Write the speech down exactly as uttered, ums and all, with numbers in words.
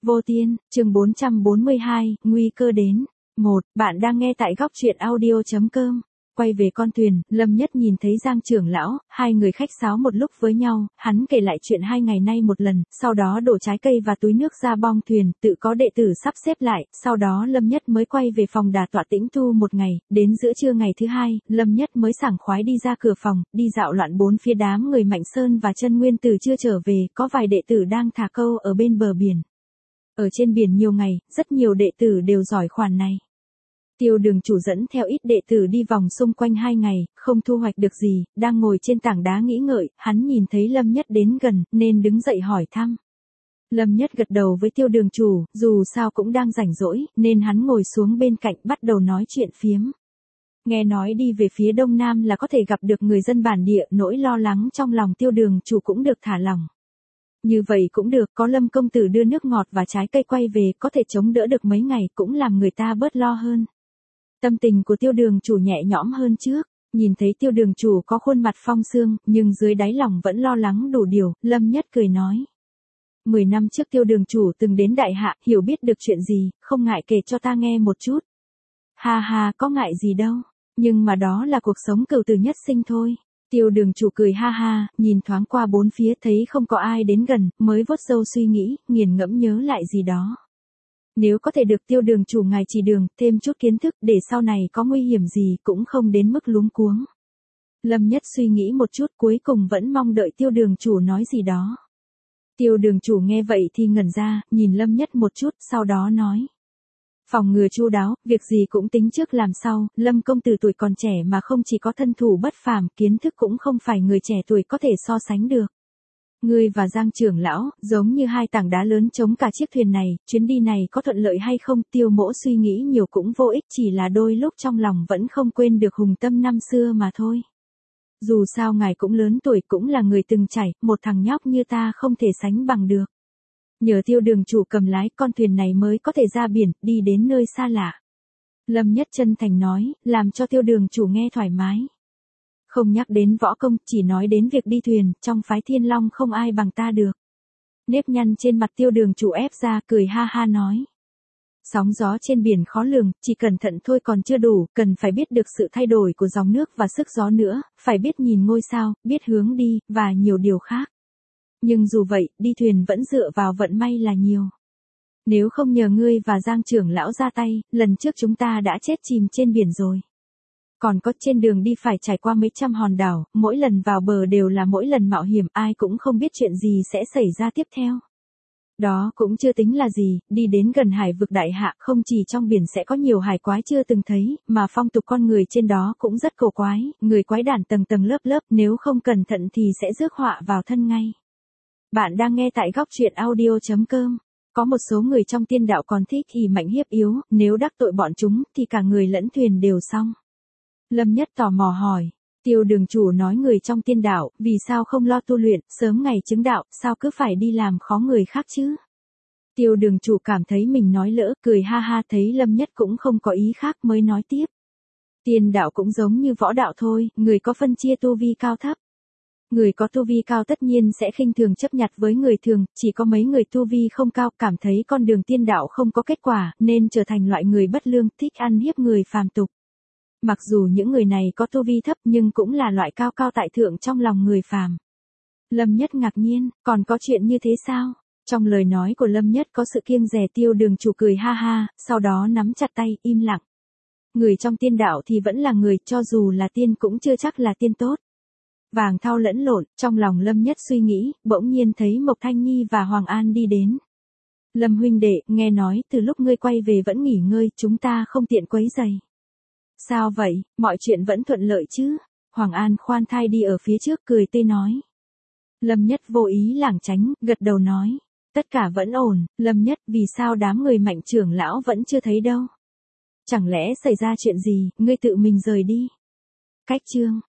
Vô Tiên, chương bốn trăm bốn mươi hai, nguy cơ đến. một. Bạn đang nghe tại góc truyện audio chấm com. Quay về con thuyền, Lâm Nhất nhìn thấy Giang trưởng lão, hai người khách sáo một lúc với nhau, hắn kể lại chuyện hai ngày nay một lần, sau đó đổ trái cây và túi nước ra bong thuyền, tự có đệ tử sắp xếp lại, sau đó Lâm Nhất mới quay về phòng đà tọa tĩnh tu một ngày, đến giữa trưa ngày thứ hai, Lâm Nhất mới sảng khoái đi ra cửa phòng, đi dạo loạn bốn phía đám người Mạnh Sơn và Chân Nguyên từ chưa trở về, có vài đệ tử đang thả câu ở bên bờ biển. Ở trên biển nhiều ngày, rất nhiều đệ tử đều giỏi khoản này. Tiêu Đường chủ dẫn theo ít đệ tử đi vòng xung quanh hai ngày, không thu hoạch được gì, đang ngồi trên tảng đá nghĩ ngợi, hắn nhìn thấy Lâm Nhất đến gần, nên đứng dậy hỏi thăm. Lâm Nhất gật đầu với Tiêu Đường chủ, dù sao cũng đang rảnh rỗi, nên hắn ngồi xuống bên cạnh bắt đầu nói chuyện phiếm. Nghe nói đi về phía đông nam là có thể gặp được người dân bản địa, nỗi lo lắng trong lòng Tiêu Đường chủ cũng được thả lỏng. Như vậy cũng được, có Lâm công tử đưa nước ngọt và trái cây quay về, có thể chống đỡ được mấy ngày, cũng làm người ta bớt lo hơn. Tâm tình của Tiêu Đường chủ nhẹ nhõm hơn trước, nhìn thấy Tiêu Đường chủ có khuôn mặt phong sương, nhưng dưới đáy lòng vẫn lo lắng đủ điều, Lâm Nhất cười nói. Mười năm trước Tiêu Đường chủ từng đến đại hạ, hiểu biết được chuyện gì, không ngại kể cho ta nghe một chút. Ha ha, có ngại gì đâu, nhưng mà đó là cuộc sống cừu tử nhất sinh thôi. Tiêu Đường chủ cười ha ha, nhìn thoáng qua bốn phía thấy không có ai đến gần, mới vuốt râu suy nghĩ, nghiền ngẫm nhớ lại gì đó. Nếu có thể được Tiêu Đường chủ ngài chỉ đường, thêm chút kiến thức để sau này có nguy hiểm gì cũng không đến mức luống cuống. Lâm Nhất suy nghĩ một chút cuối cùng vẫn mong đợi Tiêu Đường chủ nói gì đó. Tiêu Đường chủ nghe vậy thì ngẩn ra, nhìn Lâm Nhất một chút, sau đó nói. Phòng ngừa chu đáo, việc gì cũng tính trước làm sau, Lâm công tử tuổi còn trẻ mà không chỉ có thân thủ bất phàm, kiến thức cũng không phải người trẻ tuổi có thể so sánh được. Ngươi và Giang trưởng lão, giống như hai tảng đá lớn chống cả chiếc thuyền này, chuyến đi này có thuận lợi hay không, Tiêu mỗ suy nghĩ nhiều cũng vô ích, chỉ là đôi lúc trong lòng vẫn không quên được hùng tâm năm xưa mà thôi. Dù sao ngài cũng lớn tuổi, cũng là người từng trải, một thằng nhóc như ta không thể sánh bằng được. Nhờ Tiêu Đường chủ cầm lái, con thuyền này mới có thể ra biển, đi đến nơi xa lạ. Lâm Nhất chân thành nói, làm cho Tiêu Đường chủ nghe thoải mái. Không nhắc đến võ công, chỉ nói đến việc đi thuyền, trong phái Thiên Long không ai bằng ta được. Nếp nhăn trên mặt Tiêu Đường chủ ép ra, cười ha ha nói. Sóng gió trên biển khó lường, chỉ cẩn thận thôi còn chưa đủ, cần phải biết được sự thay đổi của dòng nước và sức gió nữa, phải biết nhìn ngôi sao, biết hướng đi, và nhiều điều khác. Nhưng dù vậy, đi thuyền vẫn dựa vào vận may là nhiều. Nếu không nhờ ngươi và Giang trưởng lão ra tay, lần trước chúng ta đã chết chìm trên biển rồi. Còn có trên đường đi phải trải qua mấy trăm hòn đảo, mỗi lần vào bờ đều là mỗi lần mạo hiểm, ai cũng không biết chuyện gì sẽ xảy ra tiếp theo. Đó cũng chưa tính là gì, đi đến gần hải vực đại hạ, không chỉ trong biển sẽ có nhiều hải quái chưa từng thấy, mà phong tục con người trên đó cũng rất cổ quái, người quái đản tầng tầng lớp lớp, nếu không cẩn thận thì sẽ rước họa vào thân ngay. Bạn đang nghe tại góc truyện audio chấm com. Có một số người trong tiên đạo còn thích ỷ mạnh hiếp yếu, nếu đắc tội bọn chúng thì cả người lẫn thuyền đều xong. Lâm Nhất tò mò hỏi, Tiêu Đường chủ nói người trong tiên đạo, vì sao không lo tu luyện, sớm ngày chứng đạo, sao cứ phải đi làm khó người khác chứ? Tiêu Đường chủ cảm thấy mình nói lỡ, cười ha ha, thấy Lâm Nhất cũng không có ý khác mới nói tiếp. Tiên đạo cũng giống như võ đạo thôi, người có phân chia tu vi cao thấp. Người có tu vi cao tất nhiên sẽ khinh thường chấp nhặt với người thường, chỉ có mấy người tu vi không cao cảm thấy con đường tiên đạo không có kết quả, nên trở thành loại người bất lương, thích ăn hiếp người phàm tục. Mặc dù những người này có tu vi thấp nhưng cũng là loại cao cao tại thượng trong lòng người phàm. Lâm Nhất ngạc nhiên, còn có chuyện như thế sao? Trong lời nói của Lâm Nhất có sự kiêng dè. Tiêu Đường chủ cười ha ha, sau đó nắm chặt tay, im lặng. Người trong tiên đạo thì vẫn là người, cho dù là tiên cũng chưa chắc là tiên tốt. Vàng thau lẫn lộn, trong lòng Lâm Nhất suy nghĩ, bỗng nhiên thấy Mộc Thanh Nhi và Hoàng An đi đến. Lâm huynh đệ, nghe nói, từ lúc ngươi quay về vẫn nghỉ ngơi, chúng ta không tiện quấy rầy. Sao vậy, mọi chuyện vẫn thuận lợi chứ? Hoàng An khoan thai đi ở phía trước cười tươi nói. Lâm Nhất vô ý lảng tránh, gật đầu nói. Tất cả vẫn ổn, Lâm Nhất, vì sao đám người Mạnh trưởng lão vẫn chưa thấy đâu? Chẳng lẽ xảy ra chuyện gì, ngươi tự mình rời đi? Cách chương.